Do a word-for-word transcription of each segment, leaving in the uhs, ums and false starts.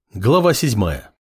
Глава седьмая.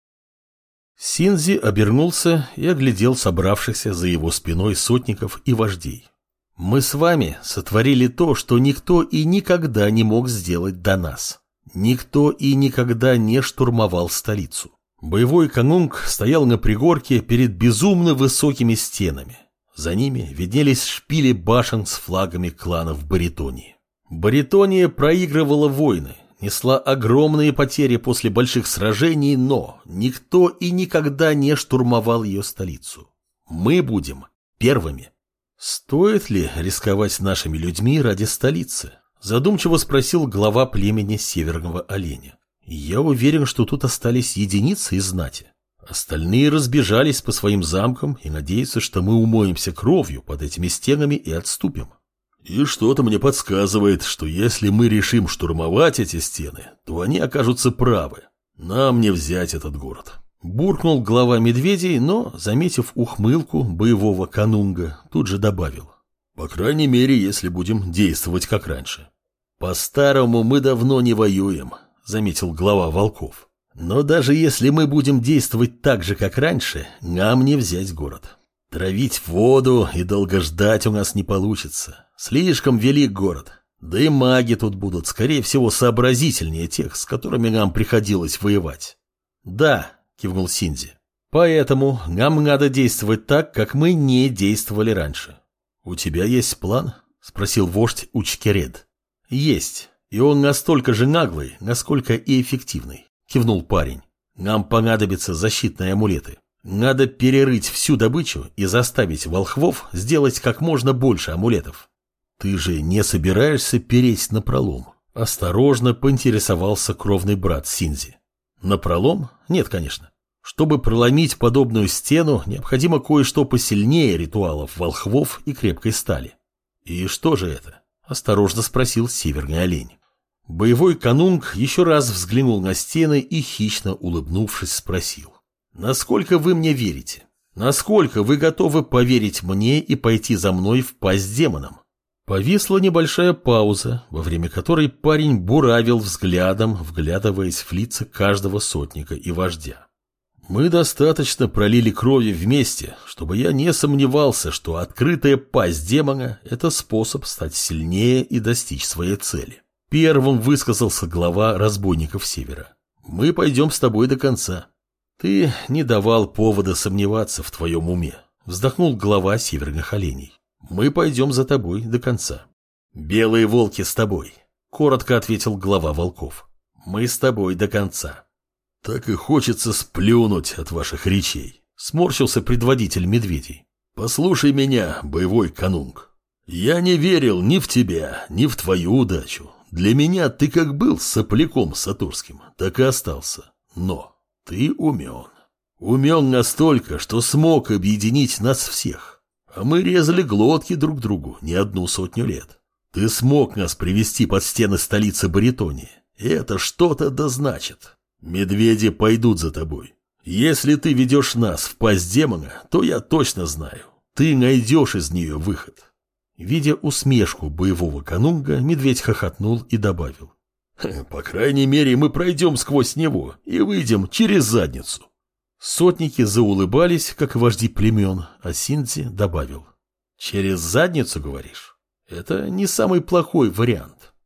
Синзи обернулся и оглядел собравшихся за его спиной сотников и вождей. «Мы с вами сотворили то, что никто и никогда не мог сделать до нас. Никто и никогда не штурмовал столицу. Боевой канунг стоял на пригорке перед безумно высокими стенами. За ними виднелись шпили башен с флагами кланов Баритонии. Баритония проигрывала войны, несла огромные потери после больших сражений, но никто и никогда не штурмовал ее столицу. Мы будем первыми». «Стоит ли рисковать нашими людьми ради столицы?» – задумчиво спросил глава племени Северного Оленя. «Я уверен, что тут остались единицы из знати. Остальные разбежались по своим замкам и надеются, что мы умоемся кровью под этими стенами и отступим». «И что-то мне подсказывает, что если мы решим штурмовать эти стены, то они окажутся правы. Нам не взять этот город». Буркнул глава медведей, но, заметив ухмылку боевого канунга, тут же добавил: «По крайней мере, если будем действовать как раньше». «По-старому мы давно не воюем», — заметил глава волков. «Но даже если мы будем действовать так же, как раньше, нам не взять город. Травить воду и долго ждать у нас не получится. Слишком велик город. Да и маги тут будут, скорее всего, сообразительнее тех, с которыми нам приходилось воевать». «Да», — кивнул Синзи. «Поэтому нам надо действовать так, как мы не действовали раньше». «У тебя есть план?» — спросил вождь Учкеред. «Есть, и он настолько же наглый, насколько и эффективный», — кивнул парень. «Нам понадобятся защитные амулеты. Надо перерыть всю добычу и заставить волхвов сделать как можно больше амулетов». «Ты же не собираешься переть напролом?» — осторожно поинтересовался кровный брат Синзи. «Напролом? Нет, конечно. Чтобы проломить подобную стену, необходимо кое-что посильнее ритуалов волхвов и крепкой стали». «И что же это?» – осторожно спросил Северный Олень. Боевой канунг еще раз взглянул на стены и, хищно улыбнувшись, спросил: «Насколько вы мне верите? Насколько вы готовы поверить мне и пойти за мной в пасть демонам?» Повисла небольшая пауза, во время которой парень буравил взглядом, вглядываясь в лица каждого сотника и вождя. «Мы достаточно пролили крови вместе, чтобы я не сомневался, что открытая пасть демона – это способ стать сильнее и достичь своей цели». Первым высказался глава разбойников Севера. «Мы пойдем с тобой до конца». «Ты не давал повода сомневаться в твоем уме», – вздохнул глава Северных Оленей. «Мы пойдем за тобой до конца». «Белые волки с тобой», — коротко ответил глава волков. «Мы с тобой до конца». «Так и хочется сплюнуть от ваших речей», — сморщился предводитель медведей. «Послушай меня, боевой канунг. Я не верил ни в тебя, ни в твою удачу. Для меня ты как был сопляком сатурским, так и остался. Но ты умен. Умен настолько, что смог объединить нас всех. А мы резали глотки друг другу не одну сотню лет. Ты смог нас привести под стены столицы Баритонии. И это что-то да значит. Медведи пойдут за тобой. Если ты ведешь нас в пасть демона, то я точно знаю, ты найдешь из нее выход». Видя усмешку боевого канунга, медведь хохотнул и добавил: «По крайней мере, мы пройдем сквозь него и выйдем через задницу». Сотники заулыбались, как вожди племен, а Синзи добавил: «Через задницу, говоришь? Это не самый плохой вариант.